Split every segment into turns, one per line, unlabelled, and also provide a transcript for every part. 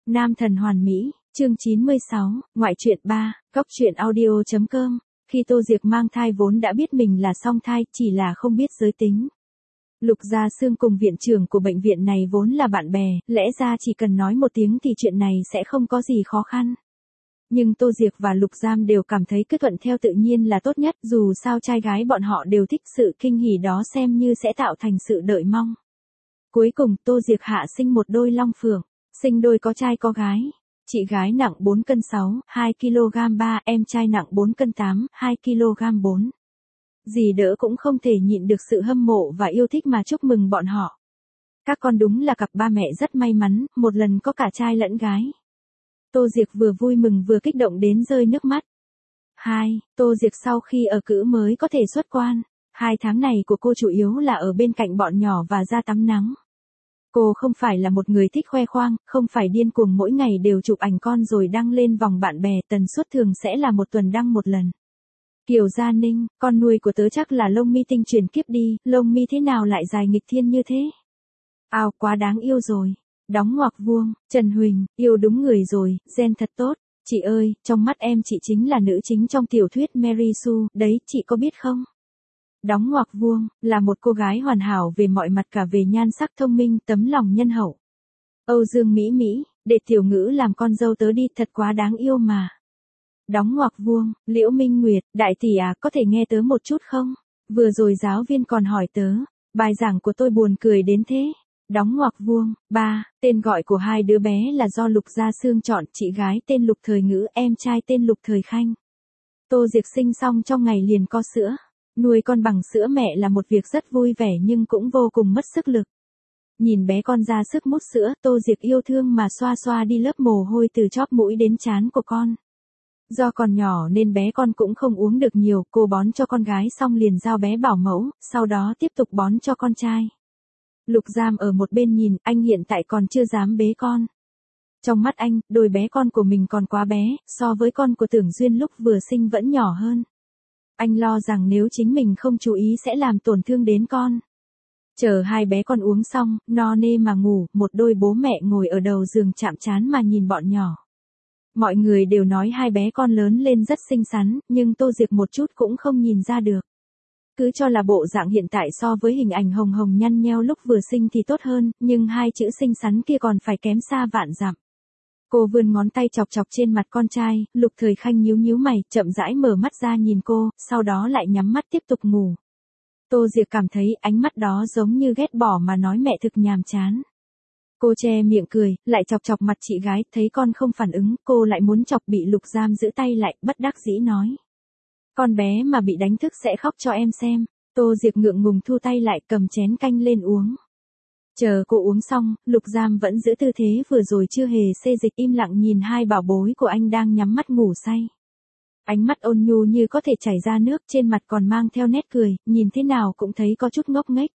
Nam thần hoàn mỹ, chương 96, ngoại truyện 3, góc truyện audio.com. Khi Tô Diệc mang thai vốn đã biết mình là song thai, chỉ là không biết giới tính. Lục Gia Sương cùng viện trưởng của bệnh viện này vốn là bạn bè, lẽ ra chỉ cần nói một tiếng thì chuyện này sẽ không có gì khó khăn. Nhưng Tô Diệc và Lục Giam đều cảm thấy cứ thuận theo tự nhiên là tốt nhất, dù sao trai gái bọn họ đều thích sự kinh hỉ đó, xem như sẽ tạo thành sự đợi mong. Cuối cùng Tô Diệc hạ sinh một đôi long phượng, sinh đôi có trai có gái. Chị gái nặng 4 cân 6, 2 kg 3, em trai nặng 4 cân 8, 2 kg 4. Dì đỡ cũng không thể nhịn được sự hâm mộ và yêu thích mà chúc mừng bọn họ. Các con đúng là cặp ba mẹ rất may mắn, một lần có cả trai lẫn gái. Tô Diệc vừa vui mừng vừa kích động đến rơi nước mắt. 2. Tô Diệc sau khi ở cữ mới có thể xuất quan. 2 tháng này của cô chủ yếu là ở bên cạnh bọn nhỏ và ra tắm nắng. Cô không phải là một người thích khoe khoang, không phải điên cuồng mỗi ngày đều chụp ảnh con rồi đăng lên vòng bạn bè, tần suất thường sẽ là một tuần đăng một lần. Kiều Gia Ninh, con nuôi của tớ chắc là lông mi tinh chuyển kiếp đi, lông mi thế nào lại dài nghịch thiên như thế? Ao quá đáng yêu rồi. Đóng ngoặc vuông, Trần Huỳnh, yêu đúng người rồi, gen thật tốt. Chị ơi, trong mắt em chị chính là nữ chính trong tiểu thuyết Mary Sue, đấy, chị có biết không? Đóng ngoặc vuông, là một cô gái hoàn hảo về mọi mặt, cả về nhan sắc, thông minh, tấm lòng nhân hậu. Âu Dương Mỹ Mỹ, để tiểu ngữ làm con dâu tớ đi, thật quá đáng yêu mà. Đóng ngoặc vuông, Liễu Minh Nguyệt, đại tỷ à, có thể nghe tớ một chút không? Vừa rồi giáo viên còn hỏi tớ, bài giảng của tôi buồn cười đến thế. Đóng ngoặc vuông, 3, tên gọi của hai đứa bé là do Lục Gia Sương chọn, chị gái tên Lục Thời Ngữ, em trai tên Lục Thời Khanh. Tô Diệc sinh xong trong ngày liền co sữa. Nuôi con bằng sữa mẹ là một việc rất vui vẻ nhưng cũng vô cùng mất sức lực. Nhìn bé con ra sức mút sữa, Tô Diệc yêu thương mà xoa xoa đi lớp mồ hôi từ chóp mũi đến trán của con. Do còn nhỏ nên bé con cũng không uống được nhiều, cô bón cho con gái xong liền giao bé bảo mẫu, sau đó tiếp tục bón cho con trai. Lục Giam ở một bên nhìn, anh hiện tại còn chưa dám bế con. Trong mắt anh, đôi bé con của mình còn quá bé, so với con của Tưởng Duyên lúc vừa sinh vẫn nhỏ hơn. Anh lo rằng nếu chính mình không chú ý sẽ làm tổn thương đến con. Chờ hai bé con uống xong, no nê mà ngủ, một đôi bố mẹ ngồi ở đầu giường chạm trán mà nhìn bọn nhỏ. Mọi người đều nói hai bé con lớn lên rất xinh xắn, nhưng Tô Diệc một chút cũng không nhìn ra được. Cứ cho là bộ dạng hiện tại so với hình ảnh hồng hồng nhăn nheo lúc vừa sinh thì tốt hơn, nhưng hai chữ xinh xắn kia còn phải kém xa vạn dặm. Cô vươn ngón tay chọc chọc trên mặt con trai, Lục Thời Khanh nhíu nhíu mày, chậm rãi mở mắt ra nhìn cô, sau đó lại nhắm mắt tiếp tục ngủ. Tô Diệc cảm thấy ánh mắt đó giống như ghét bỏ mà nói mẹ thực nhàm chán. Cô che miệng cười, lại chọc chọc mặt chị gái, thấy con không phản ứng, cô lại muốn chọc, bị Lục Giam giữ tay lại, bất đắc dĩ nói. Con bé mà bị đánh thức sẽ khóc cho em xem. Tô Diệc ngượng ngùng thu tay lại, cầm chén canh lên uống. Chờ cô uống xong, Lục Giam vẫn giữ tư thế vừa rồi chưa hề xê dịch, im lặng nhìn hai bảo bối của anh đang nhắm mắt ngủ say. Ánh mắt ôn nhu như có thể chảy ra nước, trên mặt còn mang theo nét cười, nhìn thế nào cũng thấy có chút ngốc nghếch.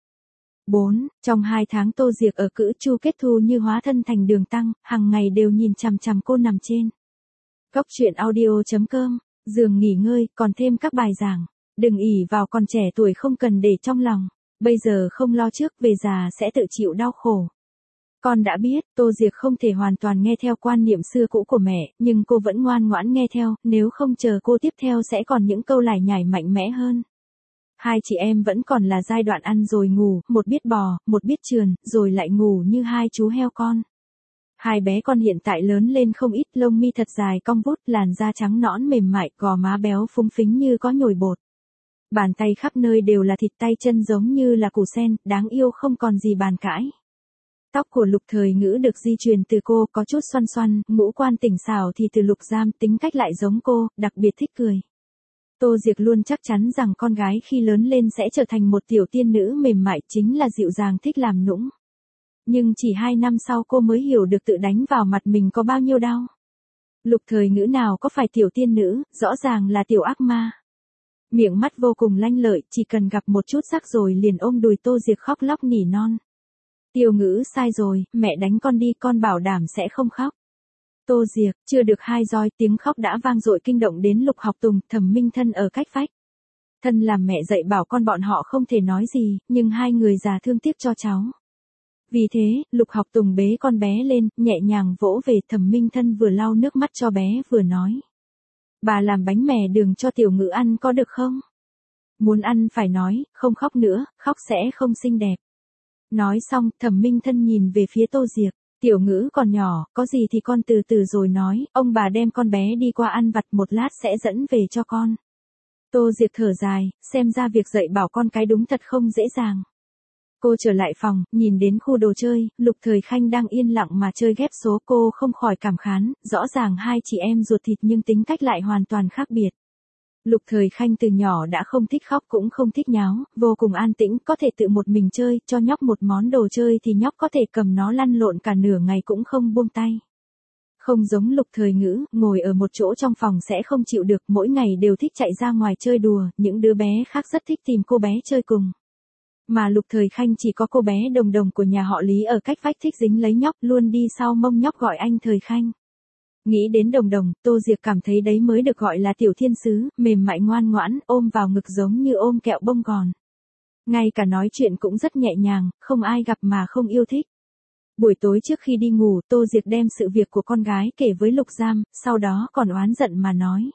4. Trong 2 tháng Tô Diệc ở cữ, Chu Kết Thu như hóa thân thành Đường Tăng, hàng ngày đều nhìn chằm chằm cô nằm trên góc truyện audio.com, giường nghỉ ngơi, còn thêm các bài giảng. Đừng ỷ vào còn trẻ tuổi không cần để trong lòng. Bây giờ không lo trước, về già sẽ tự chịu đau khổ. Con đã biết, Tô Diệc không thể hoàn toàn nghe theo quan niệm xưa cũ của mẹ, nhưng cô vẫn ngoan ngoãn nghe theo, nếu không chờ cô tiếp theo sẽ còn những câu lải nhải mạnh mẽ hơn. Hai chị em vẫn còn là giai đoạn ăn rồi ngủ, một biết bò, một biết trườn, rồi lại ngủ như hai chú heo con. Hai bé con hiện tại lớn lên không ít, lông mi thật dài cong vút, làn da trắng nõn mềm mại, gò má béo phúng phính như có nhồi bột. Bàn tay khắp nơi đều là thịt, tay chân giống như là củ sen, đáng yêu không còn gì bàn cãi. Tóc của Lục Thời Ngữ được di truyền từ cô, có chút xoăn xoăn, ngũ quan tỉnh xảo thì từ Lục Giam, tính cách lại giống cô, đặc biệt thích cười. Tô Diệc luôn chắc chắn rằng con gái khi lớn lên sẽ trở thành một tiểu tiên nữ mềm mại, chính là dịu dàng, thích làm nũng. Nhưng chỉ 2 năm sau cô mới hiểu được tự đánh vào mặt mình có bao nhiêu đau. Lục Thời Ngữ nào có phải tiểu tiên nữ, rõ ràng là tiểu ác ma. Miệng mắt vô cùng lanh lợi, chỉ cần gặp một chút sắc rồi liền ôm đùi Tô Diệc khóc lóc nỉ non. Tiểu Ngữ sai rồi, mẹ đánh con đi, con bảo đảm sẽ không khóc. Tô Diệc, chưa được 2 roi, tiếng khóc đã vang dội kinh động đến Lục Học Tùng, Thẩm Minh Thân ở cách vách. Thân làm mẹ dạy bảo con bọn họ không thể nói gì, nhưng hai người già thương tiếc cho cháu. Vì thế, Lục Học Tùng bế con bé lên, nhẹ nhàng vỗ về. Thẩm Minh Thân vừa lau nước mắt cho bé vừa nói. Bà làm bánh mè đường cho Tiểu Ngữ ăn có được không? Muốn ăn phải nói, không khóc nữa, khóc sẽ không xinh đẹp. Nói xong, Thẩm Minh Thân nhìn về phía Tô Diệc. Tiểu Ngữ còn nhỏ, có gì thì con từ từ rồi nói, ông bà đem con bé đi qua ăn vặt một lát sẽ dẫn về cho con. Tô Diệc thở dài, xem ra việc dạy bảo con cái đúng thật không dễ dàng. Cô trở lại phòng, nhìn đến khu đồ chơi, Lục Thời Khanh đang yên lặng mà chơi ghép số, cô không khỏi cảm khán, rõ ràng hai chị em ruột thịt nhưng tính cách lại hoàn toàn khác biệt. Lục Thời Khanh từ nhỏ đã không thích khóc cũng không thích nháo, vô cùng an tĩnh, có thể tự một mình chơi, cho nhóc một món đồ chơi thì nhóc có thể cầm nó lăn lộn cả nửa ngày cũng không buông tay. Không giống Lục Thời Ngữ, ngồi ở một chỗ trong phòng sẽ không chịu được, mỗi ngày đều thích chạy ra ngoài chơi đùa, những đứa bé khác rất thích tìm cô bé chơi cùng. Mà Lục Thời Khanh chỉ có cô bé Đồng Đồng của nhà họ Lý ở cách vách thích dính lấy nhóc, luôn đi sau mông nhóc gọi anh Thời Khanh. Nghĩ đến Đồng Đồng, Tô Diệc cảm thấy đấy mới được gọi là tiểu thiên sứ, mềm mại ngoan ngoãn, ôm vào ngực giống như ôm kẹo bông gòn. Ngay cả nói chuyện cũng rất nhẹ nhàng, không ai gặp mà không yêu thích. Buổi tối trước khi đi ngủ, Tô Diệc đem sự việc của con gái kể với Lục Giam, sau đó còn oán giận mà nói.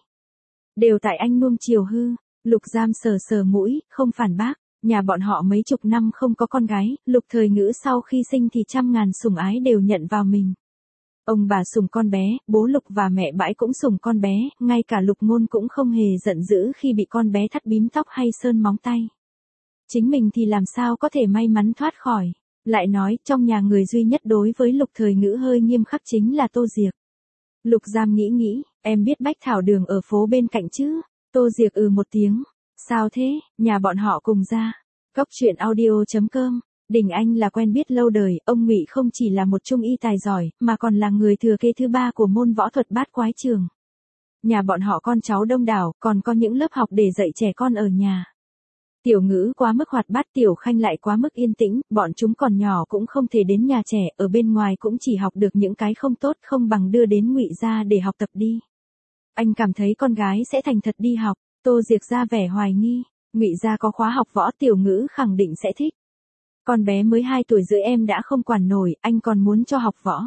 Đều tại anh nuông chiều hư. Lục Giam sờ sờ mũi, không phản bác. Nhà bọn họ mấy chục năm không có con gái, Lục Thời Ngữ sau khi sinh thì trăm ngàn sủng ái đều nhận vào mình. Ông bà sủng con bé, bố Lục và mẹ Bãi cũng sủng con bé, ngay cả Lục Ngôn cũng không hề giận dữ khi bị con bé thắt bím tóc hay sơn móng tay. Chính mình thì làm sao có thể may mắn thoát khỏi. Lại nói, trong nhà người duy nhất đối với Lục Thời Ngữ hơi nghiêm khắc chính là Tô Diệc. Lục Giam nghĩ, em biết Bách Thảo Đường ở phố bên cạnh chứ? Tô Diệc một tiếng. Sao thế, nhà bọn họ cùng ra. Cóc truyện audio.com. Đình Anh là quen biết lâu đời, ông Ngụy không chỉ là một trung y tài giỏi, mà còn là người thừa kế thứ 3 của môn võ thuật Bát Quái Trường. Nhà bọn họ con cháu đông đảo, còn có những lớp học để dạy trẻ con ở nhà. Tiểu Ngữ quá mức hoạt bát, Tiểu Khanh lại quá mức yên tĩnh, bọn chúng còn nhỏ cũng không thể đến nhà trẻ, ở bên ngoài cũng chỉ học được những cái không tốt, không bằng đưa đến Ngụy gia để học tập đi. Anh cảm thấy con gái sẽ thành thật đi học. Tô Diệc ra vẻ hoài nghi, Ngụy gia có khóa học võ, Tiểu Ngữ khẳng định sẽ thích. Con bé mới 2 tuổi rưỡi em đã không quản nổi, anh còn muốn cho học võ.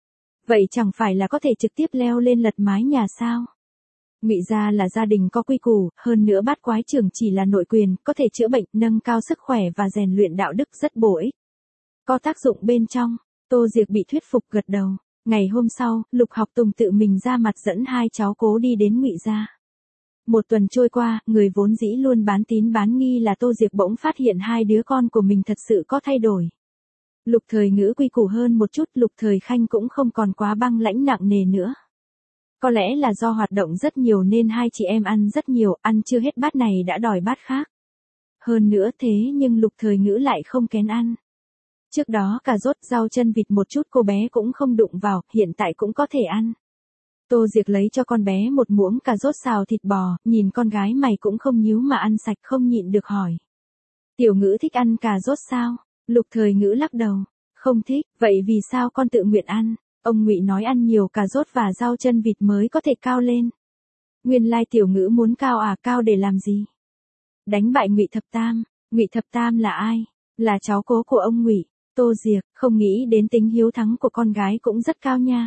Vậy chẳng phải là có thể trực tiếp leo lên lật mái nhà sao? Ngụy gia là gia đình có quy củ, hơn nữa Bát Quái Trường chỉ là nội quyền, có thể chữa bệnh, nâng cao sức khỏe và rèn luyện đạo đức, rất bổ ích. Có tác dụng bên trong. Tô Diệc bị thuyết phục gật đầu. Ngày hôm sau, Lục Học Tùng tự mình ra mặt dẫn hai cháu cố đi đến Ngụy gia. Một tuần trôi qua, người vốn dĩ luôn bán tín bán nghi là Tô Diệc bỗng phát hiện hai đứa con của mình thật sự có thay đổi. Lục Thời Ngữ quy củ hơn một chút, Lục Thời Khanh cũng không còn quá băng lãnh nặng nề nữa. Có lẽ là do hoạt động rất nhiều nên hai chị em ăn rất nhiều, ăn chưa hết bát này đã đòi bát khác. Hơn nữa thế nhưng Lục Thời Ngữ lại không kén ăn. Trước đó cà rốt, rau chân vịt một chút cô bé cũng không đụng vào, hiện tại cũng có thể ăn. Tô Diệc lấy cho con bé một muỗng cà rốt xào thịt bò, nhìn con gái mày cũng không nhíu mà ăn sạch, không nhịn được hỏi. Tiểu Ngữ thích ăn cà rốt sao? Lục Thời Ngữ lắc đầu. Không thích, vậy vì sao con tự nguyện ăn? Ông Ngụy nói ăn nhiều cà rốt và rau chân vịt mới có thể cao lên. Nguyên lai Tiểu Ngữ muốn cao à, cao để làm gì? Đánh bại Ngụy Thập Tam. Ngụy Thập Tam là ai? Là cháu cố của ông Ngụy. Tô Diệc, không nghĩ đến tính hiếu thắng của con gái cũng rất cao nha.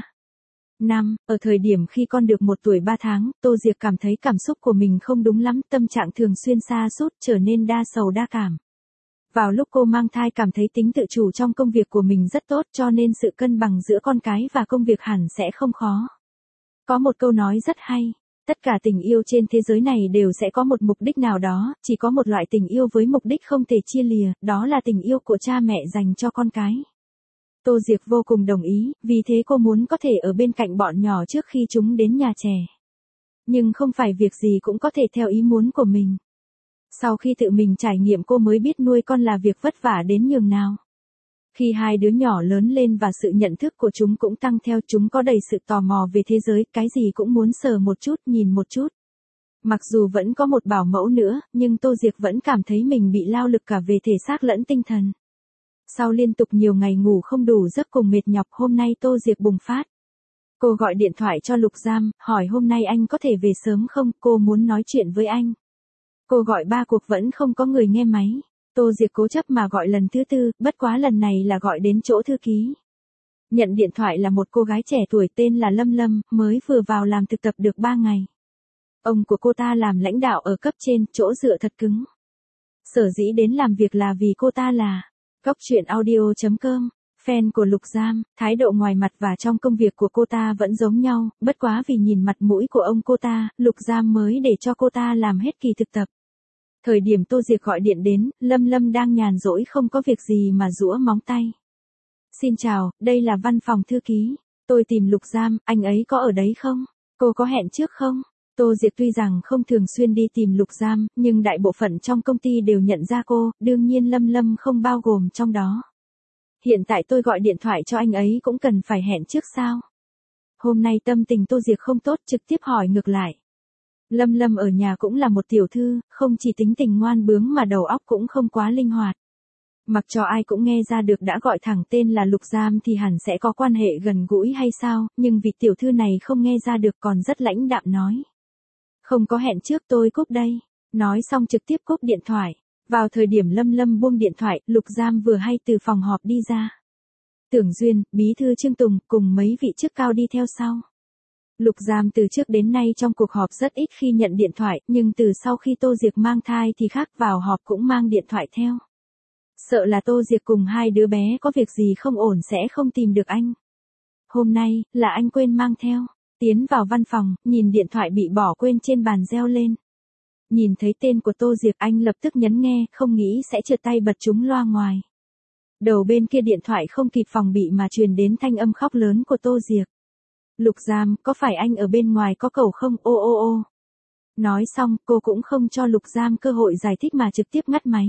Ở thời điểm khi con được 1 tuổi 3 tháng, Tô Diệc cảm thấy cảm xúc của mình không đúng lắm, tâm trạng thường xuyên sa sút, trở nên đa sầu đa cảm. Vào lúc cô mang thai cảm thấy tính tự chủ trong công việc của mình rất tốt, cho nên sự cân bằng giữa con cái và công việc hẳn sẽ không khó. Có một câu nói rất hay, tất cả tình yêu trên thế giới này đều sẽ có một mục đích nào đó, chỉ có một loại tình yêu với mục đích không thể chia lìa, đó là tình yêu của cha mẹ dành cho con cái. Tô Diệc vô cùng đồng ý, vì thế cô muốn có thể ở bên cạnh bọn nhỏ trước khi chúng đến nhà trẻ. Nhưng không phải việc gì cũng có thể theo ý muốn của mình. Sau khi tự mình trải nghiệm cô mới biết nuôi con là việc vất vả đến nhường nào. Khi hai đứa nhỏ lớn lên và sự nhận thức của chúng cũng tăng theo, chúng có đầy sự tò mò về thế giới, cái gì cũng muốn sờ một chút, nhìn một chút. Mặc dù vẫn có một bảo mẫu nữa, nhưng Tô Diệc vẫn cảm thấy mình bị lao lực cả về thể xác lẫn tinh thần. Sau liên tục nhiều ngày ngủ không đủ giấc cùng mệt nhọc, hôm nay Tô Diệc bùng phát. Cô gọi điện thoại cho Lục Giam, hỏi hôm nay anh có thể về sớm không, cô muốn nói chuyện với anh. Cô gọi 3 cuộc vẫn không có người nghe máy. Tô Diệc cố chấp mà gọi lần thứ tư, bất quá lần này là gọi đến chỗ thư ký. Nhận điện thoại là một cô gái trẻ tuổi tên là Lâm Lâm, mới vừa vào làm thực tập được 3 ngày. Ông của cô ta làm lãnh đạo ở cấp trên, chỗ dựa thật cứng. Sở dĩ đến làm việc là vì cô ta là Góc Chuyện Audio.com, fan của Lục Giam, thái độ ngoài mặt và trong công việc của cô ta vẫn giống nhau, bất quá vì nhìn mặt mũi của ông cô ta, Lục Giam mới để cho cô ta làm hết kỳ thực tập. Thời điểm Tô Diệc gọi điện đến, Lâm Lâm đang nhàn rỗi không có việc gì mà giũa móng tay. Xin chào, đây là văn phòng thư ký. Tôi tìm Lục Giam, anh ấy có ở đấy không? Cô có hẹn trước không? Tô Diệc tuy rằng không thường xuyên đi tìm Lục Giam, nhưng đại bộ phận trong công ty đều nhận ra cô, đương nhiên Lâm Lâm không bao gồm trong đó. Hiện tại tôi gọi điện thoại cho anh ấy cũng cần phải hẹn trước sao? Hôm nay tâm tình Tô Diệc không tốt, trực tiếp hỏi ngược lại. Lâm Lâm ở nhà cũng là một tiểu thư, không chỉ tính tình ngoan bướng mà đầu óc cũng không quá linh hoạt. Mặc cho ai cũng nghe ra được đã gọi thẳng tên là Lục Giam thì hẳn sẽ có quan hệ gần gũi hay sao, nhưng vị tiểu thư này không nghe ra được còn rất lãnh đạm nói. Không có hẹn trước, tôi cúp đây. Nói xong trực tiếp cúp điện thoại. Vào thời điểm Lâm Lâm buông điện thoại, Lục Giam vừa hay từ phòng họp đi ra. Tưởng Duyên, Bí thư Trương Tùng cùng mấy vị chức cao đi theo sau. Lục Giam từ trước đến nay trong cuộc họp rất ít khi nhận điện thoại, nhưng từ sau khi Tô Diệc mang thai thì khác, vào họp cũng mang điện thoại theo. Sợ là Tô Diệc cùng hai đứa bé có việc gì không ổn sẽ không tìm được anh. Hôm nay, là anh quên mang theo. Tiến vào văn phòng, nhìn điện thoại bị bỏ quên trên bàn reo lên. Nhìn thấy tên của Tô Diệc, anh lập tức nhấn nghe, không nghĩ sẽ trượt tay bật trúng loa ngoài. Đầu bên kia điện thoại không kịp phòng bị mà truyền đến thanh âm khóc lớn của Tô Diệc. Lục Giam, có phải anh ở bên ngoài có cầu không? Ô ô ô. Nói xong, cô cũng không cho Lục Giam cơ hội giải thích mà trực tiếp ngắt máy.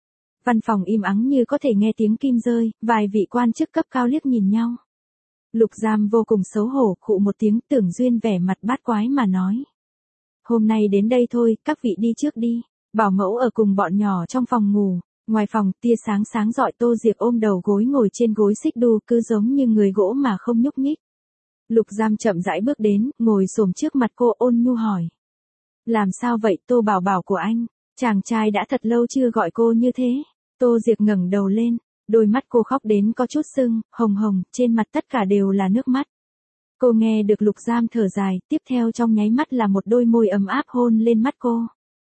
Văn phòng im ắng như có thể nghe tiếng kim rơi, vài vị quan chức cấp cao liếc nhìn nhau. Lục Giam vô cùng xấu hổ, khụ một tiếng. Tưởng Duyên vẻ mặt bát quái mà nói. Hôm nay đến đây thôi, các vị đi trước đi. Bảo mẫu ở cùng bọn nhỏ trong phòng ngủ. Ngoài phòng, tia sáng sáng rọi. Tô Diệc ôm đầu gối ngồi trên gối xích đu, cứ giống như người gỗ mà không nhúc nhích. Lục Giam chậm rãi bước đến, ngồi xổm trước mặt cô, ôn nhu hỏi. Làm sao vậy, Tô Bảo Bảo của anh? Chàng trai đã thật lâu chưa gọi cô như thế. Tô Diệc ngẩng đầu lên, đôi mắt cô khóc đến có chút sưng, hồng hồng, trên mặt tất cả đều là nước mắt. Cô nghe được Lục Giam thở dài, tiếp theo trong nháy mắt là một đôi môi ấm áp hôn lên mắt cô.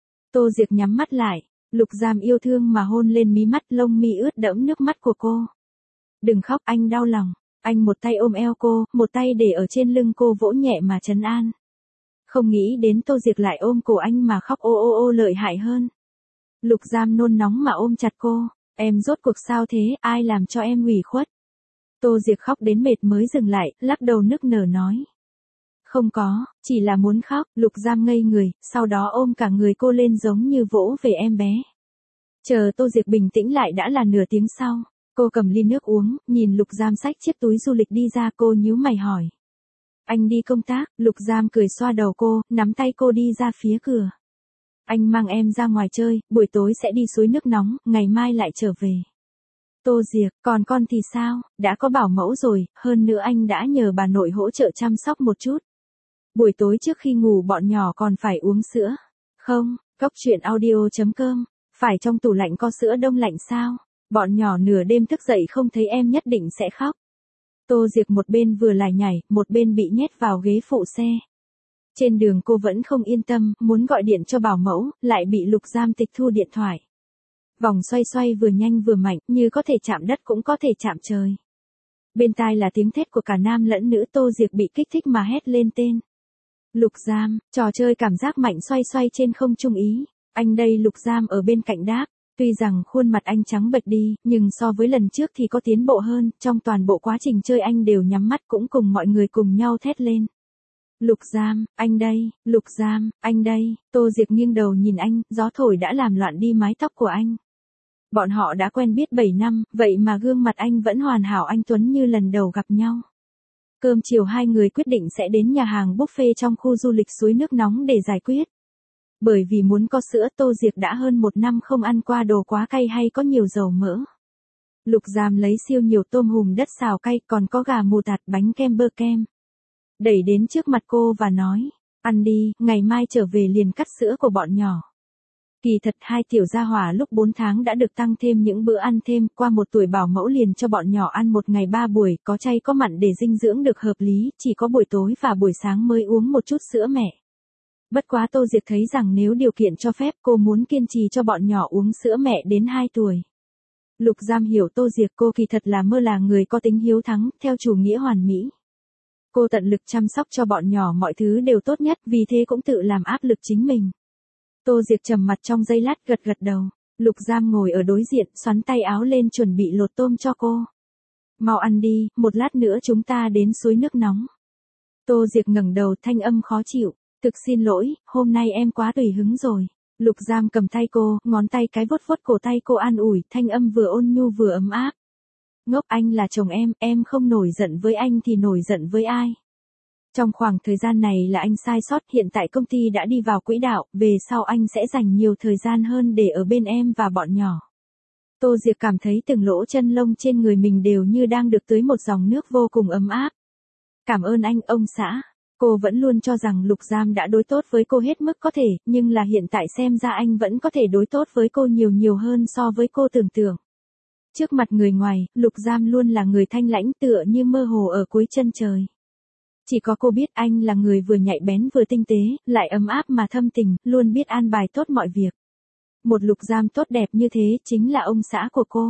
Tô Diệc nhắm mắt lại, Lục Giam yêu thương mà hôn lên mí mắt, lông mi ướt đẫm nước mắt của cô. Đừng khóc, anh đau lòng. Anh một tay ôm eo cô, một tay để ở trên lưng cô vỗ nhẹ mà trấn an. Không nghĩ đến Tô Diệc lại ôm cổ anh mà khóc ô ô ô lợi hại hơn. Lục Giam nôn nóng mà ôm chặt cô. Em rốt cuộc sao thế, ai làm cho em ủy khuất? Tô Diệc khóc đến mệt mới dừng lại, lắc đầu nức nở nói. Không có, chỉ là muốn khóc. Lục Giam ngây người, sau đó ôm cả người cô lên giống như vỗ về em bé. Chờ Tô Diệc bình tĩnh lại đã là nửa tiếng sau. Cô cầm ly nước uống, nhìn Lục Giam xách chiếc túi du lịch đi ra, cô nhíu mày hỏi. Anh đi công tác? Lục Giam cười xoa đầu cô, nắm tay cô đi ra phía cửa. Anh mang em ra ngoài chơi, buổi tối sẽ đi suối nước nóng, ngày mai lại trở về. Tô Diệc, còn con thì sao? Đã có bảo mẫu rồi, hơn nữa anh đã nhờ bà nội hỗ trợ chăm sóc một chút. Buổi tối trước khi ngủ bọn nhỏ còn phải uống sữa. Không, Góc Chuyện Audio.com, phải trong tủ lạnh có sữa đông lạnh sao? Bọn nhỏ nửa đêm thức dậy không thấy em nhất định sẽ khóc. Tô Diệc một bên vừa lải nhải, một bên bị nhét vào ghế phụ xe. Trên đường cô vẫn không yên tâm, muốn gọi điện cho bảo mẫu, lại bị Lục Giam tịch thu điện thoại. Vòng xoay xoay vừa nhanh vừa mạnh, như có thể chạm đất cũng có thể chạm trời. Bên tai là tiếng thét của cả nam lẫn nữ. Tô Diệc bị kích thích mà hét lên tên. Lục Giam, trò chơi cảm giác mạnh xoay xoay trên không trung ý. Anh đây. Lục Giam ở bên cạnh đáp. Tuy rằng khuôn mặt anh trắng bệch đi, nhưng so với lần trước thì có tiến bộ hơn, trong toàn bộ quá trình chơi anh đều nhắm mắt cũng cùng mọi người cùng nhau thét lên. Lục Giam, anh đây, Lục Giam, anh đây. Tô Diệc nghiêng đầu nhìn anh, gió thổi đã làm loạn đi mái tóc của anh. Bọn họ đã quen biết 7 năm, vậy mà gương mặt anh vẫn hoàn hảo anh tuấn như lần đầu gặp nhau. Cơm chiều hai người quyết định sẽ đến nhà hàng buffet trong khu du lịch suối nước nóng để giải quyết. Bởi vì muốn có sữa, Tô Diệc đã hơn 1 năm không ăn qua đồ quá cay hay có nhiều dầu mỡ. Lục Giam lấy siêu nhiều tôm hùm đất xào cay, còn có gà mù tạt, bánh kem bơ kem. Đẩy đến trước mặt cô và nói, ăn đi, ngày mai trở về liền cắt sữa của bọn nhỏ. Kỳ thật hai tiểu gia hỏa lúc 4 tháng đã được tăng thêm những bữa ăn thêm, qua 1 tuổi bảo mẫu liền cho bọn nhỏ ăn 1 ngày 3 buổi, có chay có mặn để dinh dưỡng được hợp lý, chỉ có buổi tối và buổi sáng mới uống một chút sữa mẹ. Bất quá Tô Diệc thấy rằng nếu điều kiện cho phép cô muốn kiên trì cho bọn nhỏ uống sữa mẹ đến 2 tuổi. Lục Giam hiểu Tô Diệc, cô kỳ thật là người người có tính hiếu thắng, theo chủ nghĩa hoàn mỹ. Cô tận lực chăm sóc cho bọn nhỏ mọi thứ đều tốt nhất, vì thế cũng tự làm áp lực chính mình. Tô Diệc trầm mặt trong giây lát gật gật đầu. Lục Giam ngồi ở đối diện, xoắn tay áo lên chuẩn bị lột tôm cho cô. Mau ăn đi, một lát nữa chúng ta đến suối nước nóng. Tô Diệc ngẩng đầu, thanh âm khó chịu. Thực xin lỗi, hôm nay em quá tùy hứng rồi. Lục Giam cầm tay cô, ngón tay cái vuốt vuốt cổ tay cô an ủi, thanh âm vừa ôn nhu vừa ấm áp. Ngốc, anh là chồng em không nổi giận với anh thì nổi giận với ai? Trong khoảng thời gian này là anh sai sót, hiện tại công ty đã đi vào quỹ đạo, về sau anh sẽ dành nhiều thời gian hơn để ở bên em và bọn nhỏ. Tô Diệc cảm thấy từng lỗ chân lông trên người mình đều như đang được tưới một dòng nước vô cùng ấm áp. Cảm ơn anh, ông xã. Cô vẫn luôn cho rằng Lục Giam đã đối tốt với cô hết mức có thể, nhưng là hiện tại xem ra anh vẫn có thể đối tốt với cô nhiều hơn so với cô tưởng tượng. Trước mặt người ngoài, Lục Giam luôn là người thanh lãnh tựa như mơ hồ ở cuối chân trời. Chỉ có cô biết anh là người vừa nhạy bén vừa tinh tế, lại ấm áp mà thâm tình, luôn biết an bài tốt mọi việc. Một Lục Giam tốt đẹp như thế chính là ông xã của cô.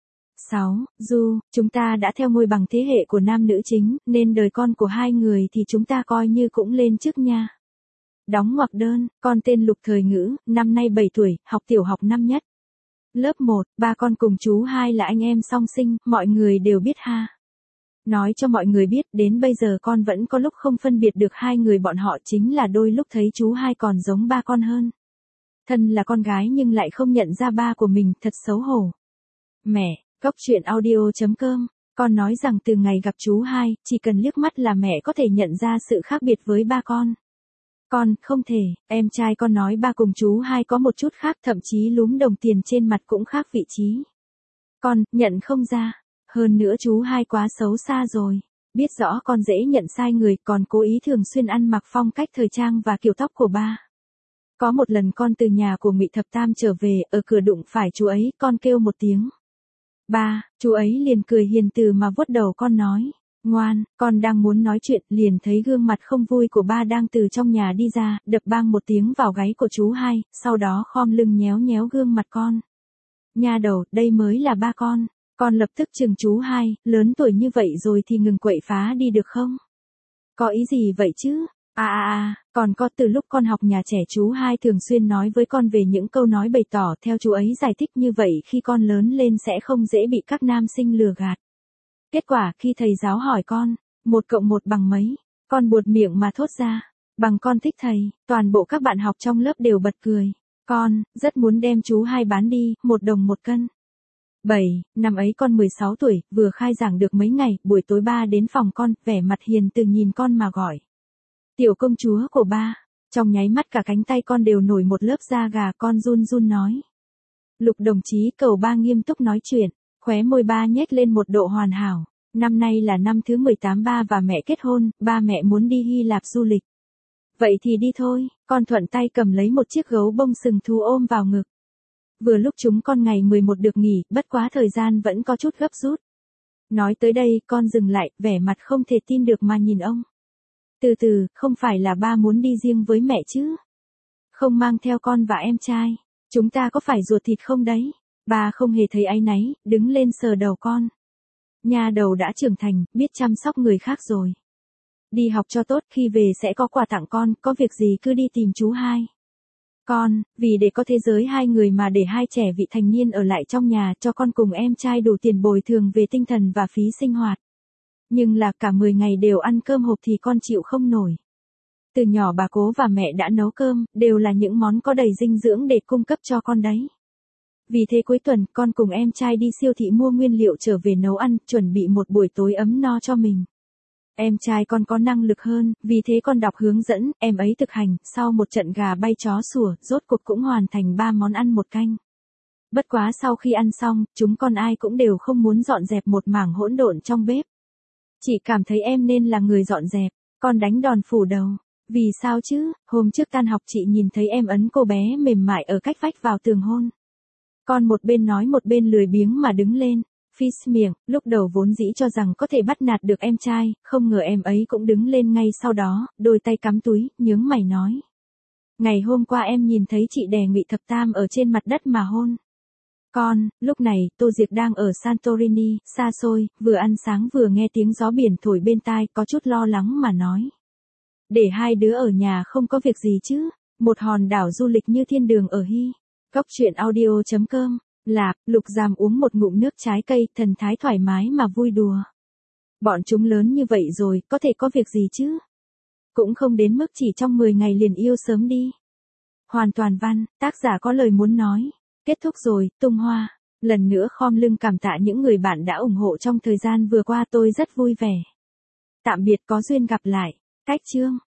6. Du, chúng ta đã theo ngôi bằng thế hệ của nam nữ chính, nên đời con của hai người thì chúng ta coi như cũng lên trước nha. Đóng ngoặc đơn, con tên Lục Thời Ngữ, năm nay 7 tuổi, học tiểu học năm nhất. Lớp 1, ba con cùng chú hai là anh em song sinh, mọi người đều biết ha. Nói cho mọi người biết, đến bây giờ con vẫn có lúc không phân biệt được hai người bọn họ, chính là đôi lúc thấy chú hai còn giống ba con hơn. Thân là con gái nhưng lại không nhận ra ba của mình, thật xấu hổ. Mẹ, Cóc truyện audio.com, con nói rằng từ ngày gặp chú hai, chỉ cần liếc mắt là mẹ có thể nhận ra sự khác biệt với ba con. Con, không thể, em trai con nói ba cùng chú hai có một chút khác, thậm chí lúm đồng tiền trên mặt cũng khác vị trí. Con, nhận không ra. Hơn nữa chú hai quá xấu xa rồi. Biết rõ con dễ nhận sai người, còn cố ý thường xuyên ăn mặc phong cách thời trang và kiểu tóc của ba. Có một lần con từ nhà của Ngụy Thập Tam trở về, ở cửa đụng phải chú ấy, con kêu một tiếng. Ba, chú ấy liền cười hiền từ mà vuốt đầu con nói. Ngoan, con đang muốn nói chuyện, liền thấy gương mặt không vui của ba đang từ trong nhà đi ra, đập bang một tiếng vào gáy của chú hai, sau đó khom lưng nhéo nhéo gương mặt con. Nha đầu, đây mới là ba con. Con lập tức chừng chú hai, lớn tuổi như vậy rồi thì ngừng quậy phá đi được không? Có ý gì vậy chứ? Còn có từ lúc con học nhà trẻ chú hai thường xuyên nói với con về những câu nói bày tỏ, theo chú ấy giải thích như vậy khi con lớn lên sẽ không dễ bị các nam sinh lừa gạt. Kết quả khi thầy giáo hỏi con, 1 + 1 bằng mấy, con buột miệng mà thốt ra, bằng con thích thầy, toàn bộ các bạn học trong lớp đều bật cười. Con, rất muốn đem chú hai bán đi, 1 đồng 1 cân. 7. Năm ấy con 16 tuổi, vừa khai giảng được mấy ngày, buổi tối ba đến phòng con, vẻ mặt hiền từ nhìn con mà gọi. Tiểu công chúa của ba. Trong nháy mắt cả cánh tay con đều nổi một lớp da gà, con run run nói. Lục đồng chí, cầu ba nghiêm túc nói chuyện, khóe môi ba nhếch lên một độ hoàn hảo. Năm nay là năm thứ 18 ba và mẹ kết hôn, ba mẹ muốn đi Hy Lạp du lịch. Vậy thì đi thôi, con thuận tay cầm lấy một chiếc gấu bông sừng thú ôm vào ngực. Vừa lúc chúng con ngày 11 được nghỉ, bất quá thời gian vẫn có chút gấp rút. Nói tới đây, con dừng lại, vẻ mặt không thể tin được mà nhìn ông. Từ từ, không phải là ba muốn đi riêng với mẹ chứ? Không mang theo con và em trai, chúng ta có phải ruột thịt không đấy? Ba không hề thấy áy náy, đứng lên sờ đầu con. Nha đầu đã trưởng thành, biết chăm sóc người khác rồi. Đi học cho tốt, khi về sẽ có quà tặng con, có việc gì cứ đi tìm chú hai. Con, vì để có thế giới hai người mà để hai trẻ vị thành niên ở lại trong nhà, cho con cùng em trai đủ tiền bồi thường về tinh thần và phí sinh hoạt. Nhưng là cả 10 ngày đều ăn cơm hộp thì con chịu không nổi. Từ nhỏ bà cố và mẹ đã nấu cơm, đều là những món có đầy dinh dưỡng để cung cấp cho con đấy. Vì thế cuối tuần, con cùng em trai đi siêu thị mua nguyên liệu trở về nấu ăn, chuẩn bị một buổi tối ấm no cho mình. Em trai con có năng lực hơn, vì thế con đọc hướng dẫn, em ấy thực hành, sau một trận gà bay chó sủa, rốt cuộc cũng hoàn thành 3 món ăn 1 canh. Bất quá sau khi ăn xong, chúng con ai cũng đều không muốn dọn dẹp một mảng hỗn độn trong bếp. Chị cảm thấy em nên là người dọn dẹp, con đánh đòn phủ đầu. Vì sao chứ, hôm trước tan học chị nhìn thấy em ấn cô bé mềm mại ở cách vách vào tường hôn. Con một bên nói một bên lười biếng mà đứng lên. Fizz miệng, lúc đầu vốn dĩ cho rằng có thể bắt nạt được em trai, không ngờ em ấy cũng đứng lên ngay sau đó, đôi tay cắm túi, nhướng mày nói. Ngày hôm qua em nhìn thấy chị đè Ngụy Thập Tam ở trên mặt đất mà hôn. Lúc này, Tô Diệc đang ở Santorini, xa xôi, vừa ăn sáng vừa nghe tiếng gió biển thổi bên tai, có chút lo lắng mà nói. Để hai đứa ở nhà không có việc gì chứ, một hòn đảo du lịch như thiên đường ở Hy. Góc chuyện audio.com, Lục Giàm uống một ngụm nước trái cây, thần thái thoải mái mà vui đùa. Bọn chúng lớn như vậy rồi, có thể có việc gì chứ? Cũng không đến mức chỉ trong 10 ngày liền yêu sớm đi. Hoàn toàn văn, tác giả có lời muốn nói. Kết thúc rồi, tung hoa. Lần nữa khom lưng cảm tạ những người bạn đã ủng hộ trong thời gian vừa qua, tôi rất vui vẻ. Tạm biệt, có duyên gặp lại. Cách chương.